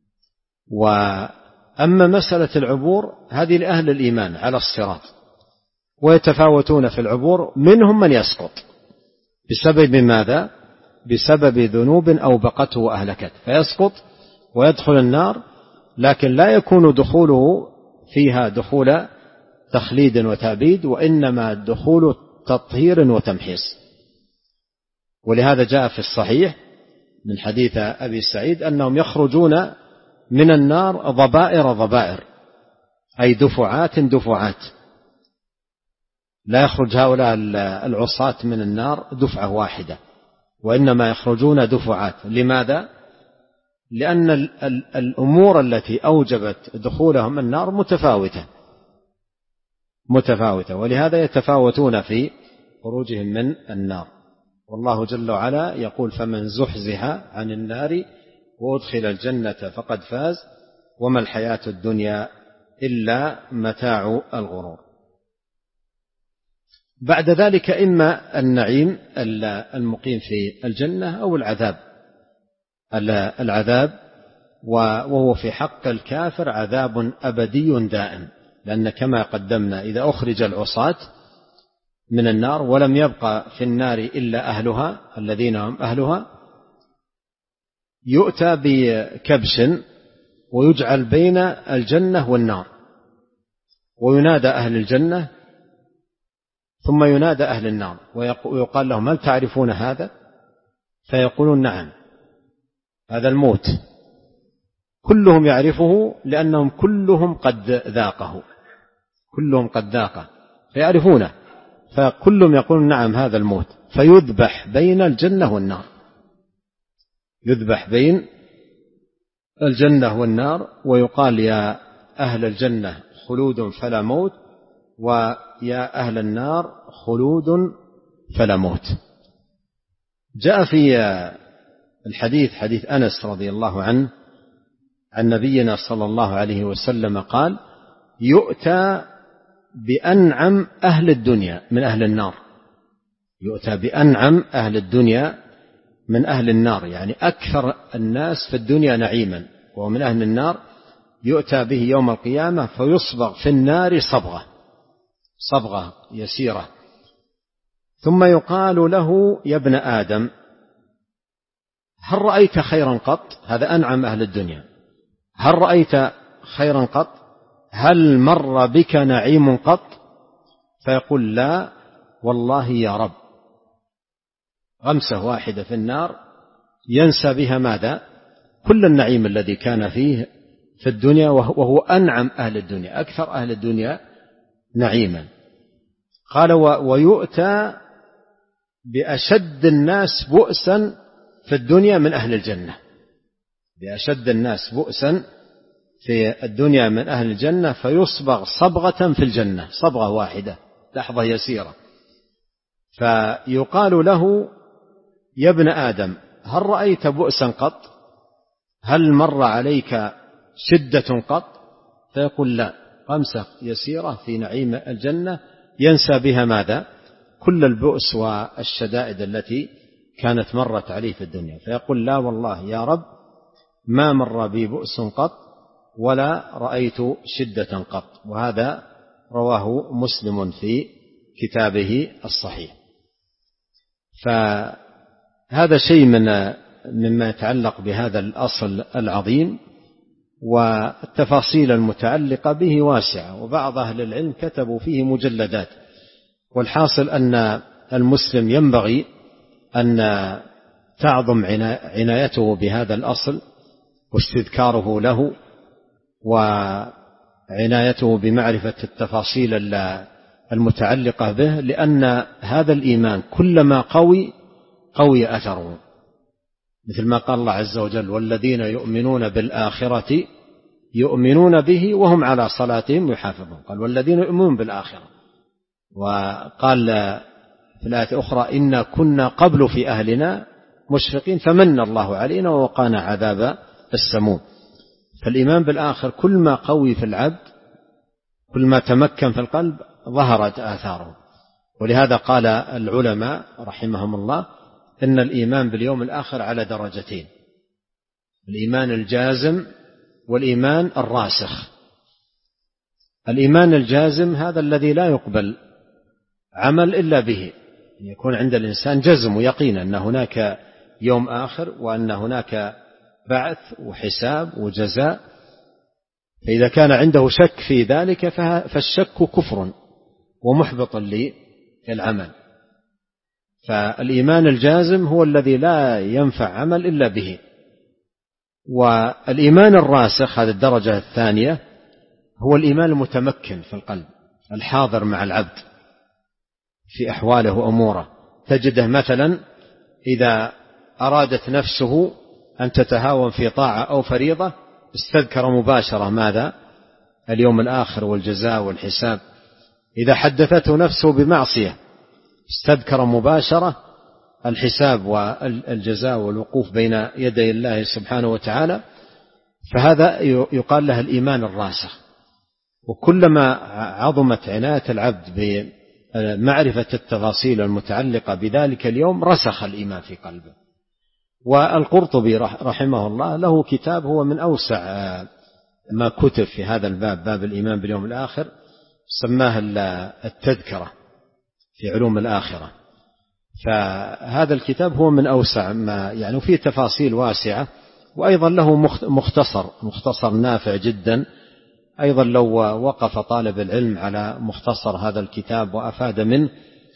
وأما مسألة العبور هذه لأهل الإيمان على الصراط، ويتفاوتون في العبور، منهم من يسقط بسبب ماذا؟ بسبب ذنوب أوبقته وأهلكته، فيسقط ويدخل النار، لكن لا يكون دخوله فيها دخول تخليد وتأبيد، وإنما دخول تطهير وتمحيص. ولهذا جاء في الصحيح من حديث أبي سعيد أنهم يخرجون من النار ضبائر، أي دفعات، لا يخرج هؤلاء العصاة من النار دفعة واحدة، وإنما يخرجون دفعات. لماذا؟ لأن الأمور التي أوجبت دخولهم النار متفاوتة، ولهذا يتفاوتون في خروجهم من النار. والله جل وعلا يقول: فمن زحزح عن النار وأدخل الجنة فقد فاز وما الحياة الدنيا إلا متاع الغرور. بعد ذلك إما النعيم المقيم في الجنة أو العذاب العذاب، وهو في حق الكافر عذاب أبدي دائم، لأن كما قدمنا إذا أخرج العصاة من النار ولم يبقى في النار إلا أهلها الذين هم أهلها، يؤتى بكبش ويجعل بين الجنة والنار، وينادى أهل الجنة ثم ينادى أهل النار ويقال لهم هل تعرفون هذا؟ فيقولون نعم، هذا الموت. كلهم يعرفه لأنهم كلهم قد ذاقه، كلهم قد ذاقه فيعرفونه، فكلهم يقولون نعم هذا الموت، فيذبح بين الجنة والنار، يذبح بين الجنة والنار، ويقال يا أهل الجنة خلود فلا موت، ويا أهل النار خلود فلا موت. جاء في الحديث حديث أنس رضي الله عنه عن نبينا صلى الله عليه وسلم قال يؤتى بأنعم أهل الدنيا من أهل النار، يؤتى بأنعم أهل الدنيا من أهل النار، يعني أكثر الناس في الدنيا نعيما وهو من أهل النار، يؤتى به يوم القيامة فيصبغ في النار صبغة يسيرة، ثم يقال له يا ابن آدم هل رأيت خيرا قط؟ هذا أنعم أهل الدنيا، هل رأيت خيرا قط؟ هل مر بك نعيم قط؟ فيقول لا والله يا رب. غمسة واحدة في النار ينسى بها ماذا؟ كل النعيم الذي كان فيه في الدنيا، وهو أنعم أهل الدنيا، أكثر أهل الدنيا نعيما. قال ويؤتى بأشد الناس بؤسا في الدنيا من أهل الجنة، بأشد الناس بؤسا في الدنيا من أهل الجنة، فيصبغ صبغة في الجنة، صبغة واحدة لحظة يسيرة، فيقال له يا ابن آدم هل رأيت بؤسا قط؟ هل مر عليك شدة قط؟ فيقول لا، غمسة يسيرة في نعيم الجنة ينسى بها ماذا؟ كل البؤس والشدائد التي كانت مرت عليه في الدنيا، فيقول لا والله يا رب ما مر بي بؤس قط ولا رأيت شدة قط. وهذا رواه مسلم في كتابه الصحيح. فهذا شيء مما يتعلق بهذا الأصل العظيم، والتفاصيل المتعلقة به واسعة، وبعض أهل العلم كتبوا فيه مجلدات. والحاصل أن المسلم ينبغي أن تعظم عنايته بهذا الأصل واستذكاره له، وعنايته بمعرفة التفاصيل المتعلقة به، لأن هذا الإيمان كلما قوي أثره، مثل ما قال الله عز وجل والذين يؤمنون بالآخرة يؤمنون به وهم على صلاتهم يحافظون، قال والذين يؤمنون بالآخرة. وقال في الآية أخرى إنا كنا قبل في أهلنا مشفقين فمن الله علينا ووقانا عذاب السموم. فالإيمان بالآخر كل ما قوي في العبد، كل ما تمكن في القلب ظهرت آثاره. ولهذا قال العلماء رحمهم الله إن الإيمان باليوم الآخر على درجتين: الإيمان الجازم والإيمان الراسخ. الإيمان الجازم هذا الذي لا يقبل عمل إلا به، يكون عند الإنسان جزم ويقين أن هناك يوم آخر وأن هناك بعث وحساب وجزاء. فإذا كان عنده شك في ذلك فالشك كفر ومحبط للعمل. فالإيمان الجازم هو الذي لا ينفع عمل إلا به. والإيمان الراسخ هذه الدرجة الثانية هو الإيمان المتمكن في القلب الحاضر مع العبد في أحواله وأموره. تجده مثلا إذا أرادت نفسه أن تتهاون في طاعة أو فريضة استذكر مباشرة ماذا؟ اليوم الآخر والجزاء والحساب. إذا حدثته نفسه بمعصية استذكر مباشرة الحساب والجزاء والوقوف بين يدي الله سبحانه وتعالى. فهذا يقال له الإيمان الراسخ. وكلما عظمت عناية العبد بمعرفة التفاصيل المتعلقة بذلك اليوم رسخ الإيمان في قلبه. والقرطبي رحمه الله له كتاب هو من أوسع ما كتب في هذا الباب، باب الإيمان باليوم الآخر، سماه التذكرة في علوم الآخرة. فهذا الكتاب هو من أوسع ما يعني، فيه تفاصيل واسعة، وأيضا له مختصر نافع جدا. أيضا لو وقف طالب العلم على مختصر هذا الكتاب وأفاد منه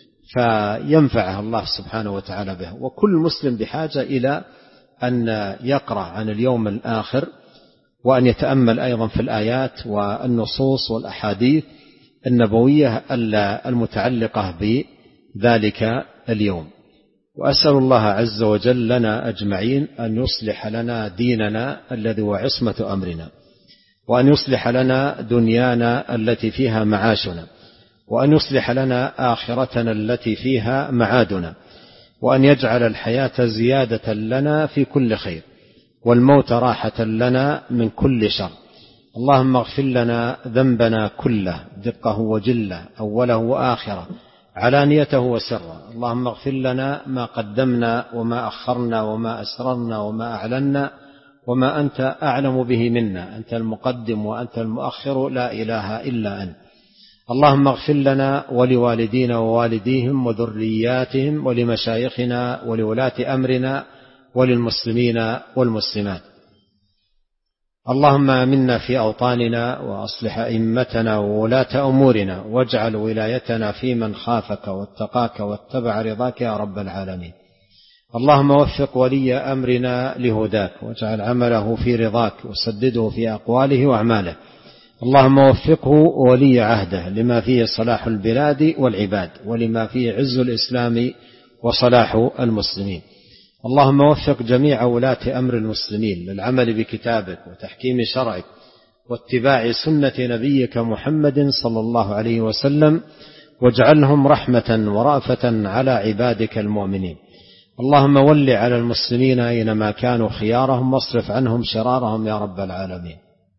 فينفعه الله سبحانه وتعالى به. وكل مسلم بحاجة إلى أن يقرأ عن اليوم الآخر، وأن يتأمل أيضا في الآيات والنصوص والأحاديث النبوية المتعلقة بذلك اليوم. وأسأل الله عز وجل لنا أجمعين أن يصلح لنا ديننا الذي هو عصمة أمرنا، وأن يصلح لنا دنيانا التي فيها معاشنا، وأن يصلح لنا آخرتنا التي فيها معادنا، وأن يجعل الحياة زيادة لنا في كل خير، والموت راحة لنا من كل شر. اللهم اغفر لنا ذنبنا كله، دقه وجله، أوله وآخره، علانيته وسره. اللهم اغفر لنا ما قدمنا وما أخرنا وما أسررنا وما أعلنا وما أنت أعلم به منا، أنت المقدم وأنت المؤخر، لا إله إلا أنت. اللهم اغفر لنا ولوالدينا ووالديهم وذرياتهم ولمشايخنا ولولاة أمرنا وللمسلمين والمسلمات. اللهم آمنا في أوطاننا وأصلح أئمتنا وولاة أمورنا، واجعل ولايتنا في من خافك واتقاك واتبع رضاك يا رب العالمين. اللهم وفق ولي أمرنا لهداك، واجعل عمله في رضاك، وسدده في أقواله وأعماله. اللهم وفقه ولي عهده لما فيه صلاح البلاد والعباد، ولما فيه عز الإسلام وصلاح المسلمين. اللهم وفق جميع ولاة أمر المسلمين للعمل بكتابك وتحكيم شرعك واتباع سنة نبيك محمد صلى الله عليه وسلم، واجعلهم رحمة ورأفة على عبادك المؤمنين. اللهم ول على المسلمين أينما كانوا خيارهم، واصرف عنهم شرارهم يا رب العالمين.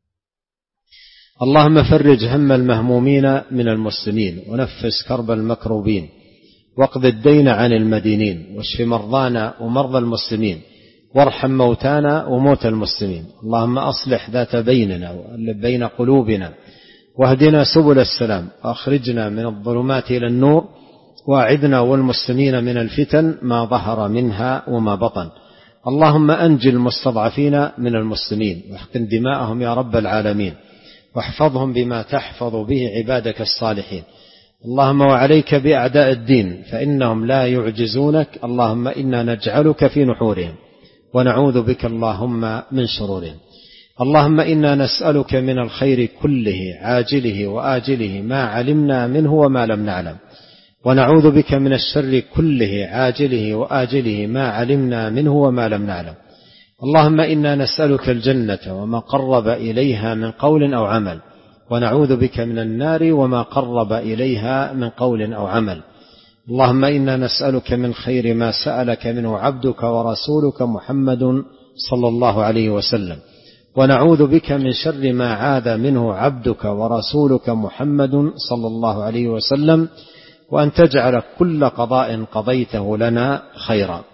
اللهم فرج هم المهمومين من المسلمين، ونفس كرب المكروبين، واقض الدين عن المدينين، واشف مرضانا ومرضى المسلمين، وارحم موتانا وموتى المسلمين. اللهم أصلح ذات بيننا وألف بين قلوبنا، واهدنا سبل السلام، وأخرجنا من الظلمات إلى النور، وأعذنا والمسلمين من الفتن ما ظهر منها وما بطن. اللهم أنجي المستضعفين من المسلمين، واحقن دماءهم يا رب العالمين، واحفظهم بما تحفظ به عبادك الصالحين. اللهم وعليك بأعداء الدين فإنهم لا يعجزونك. اللهم إنا نجعلك في نحورهم، ونعوذ بك اللهم من شرورهم. اللهم إنا نسألك من الخير كله عاجله وآجله ما علمنا منه وما لم نعلم، ونعوذ بك من الشر كله عاجله وآجله ما علمنا منه وما لم نعلم. اللهم إنا نسألك الجنة وما قرب إليها من قول أو عمل، ونعوذ بك من النار وما قرب إليها من قول أو عمل. اللهم إنا نسألك من خير ما سألك منه عبدك ورسولك محمد صلى الله عليه وسلم، ونعوذ بك من شر ما عاذ منه عبدك ورسولك محمد صلى الله عليه وسلم، وأن تجعل كل قضاء قضيته لنا خيرا.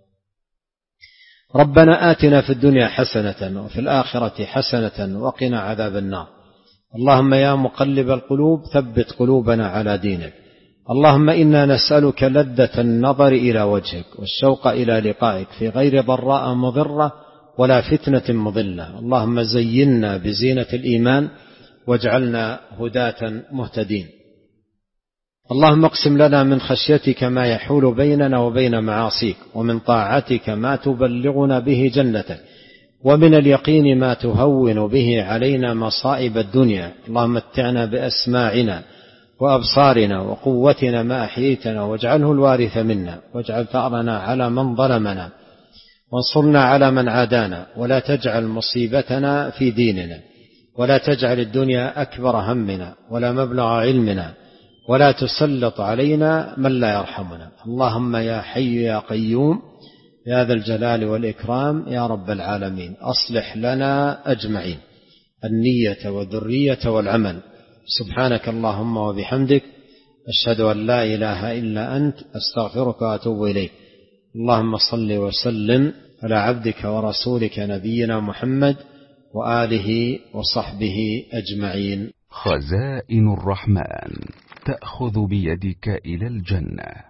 ربنا آتنا في الدنيا حسنة وفي الآخرة حسنة وقنا عذاب النار. اللهم يا مقلب القلوب ثبت قلوبنا على دينك. اللهم إنا نسألك لذة النظر إلى وجهك، والشوق إلى لقائك في غير ضراء مضرة ولا فتنة مضلة. اللهم زينا بزينة الإيمان، واجعلنا هداة مهتدين. اللهم اقسم لنا من خشيتك ما يحول بيننا وبين معاصيك، ومن طاعتك ما تبلغنا به جنتك، ومن اليقين ما تهون به علينا مصائب الدنيا. اللهم متعنا بأسماعنا وأبصارنا وقوتنا ما أحييتنا، واجعله الوارث منا، واجعل ثأرنا على من ظلمنا، وانصرنا على من عادانا، ولا تجعل مصيبتنا في ديننا، ولا تجعل الدنيا أكبر همنا ولا مبلغ علمنا، ولا تسلط علينا من لا يرحمنا. اللهم يا حي يا قيوم يا ذا الجلال والإكرام يا رب العالمين، أصلح لنا أجمعين النية والذرية والعمل. سبحانك اللهم وبحمدك، أشهد أن لا إله إلا أنت، أستغفرك وأتوب إليك. اللهم صل وسلم على عبدك ورسولك نبينا محمد وآله وصحبه أجمعين. خزائن الرحمن تأخذ بيدك إلى الجنة.